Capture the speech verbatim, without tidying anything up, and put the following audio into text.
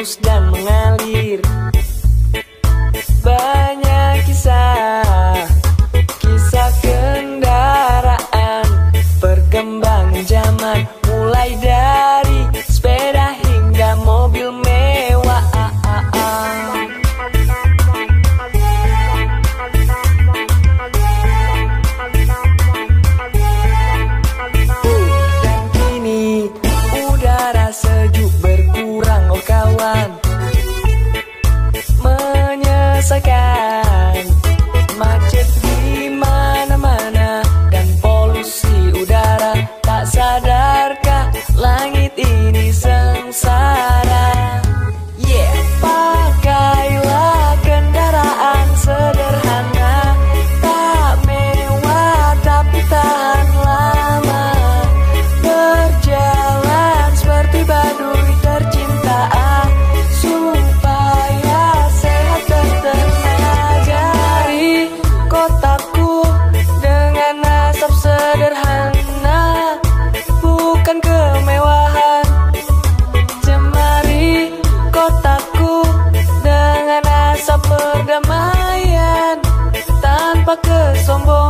mulus dan mengalir. Banyak kisah, kisah kendaraan, perkembangan zaman, mulai dari sepeda hingga mobil mewah. Dan kini udara sejuk berkurang, oh kawan, menyelesaikan macet di mana-mana dan polusi udara. Tak sadarkah langit ini sengsara? Yeah, pakailah kendaraan sederhana, tak mewah tapi tahan lama. Berjalan seperti baduy tercinta, supaya sehat dan tenaga. Di kotaku dengan asap sederhana, bukan kemewahan. Cemari kotaku dengan asap perdamaian, tanpa kesombongan.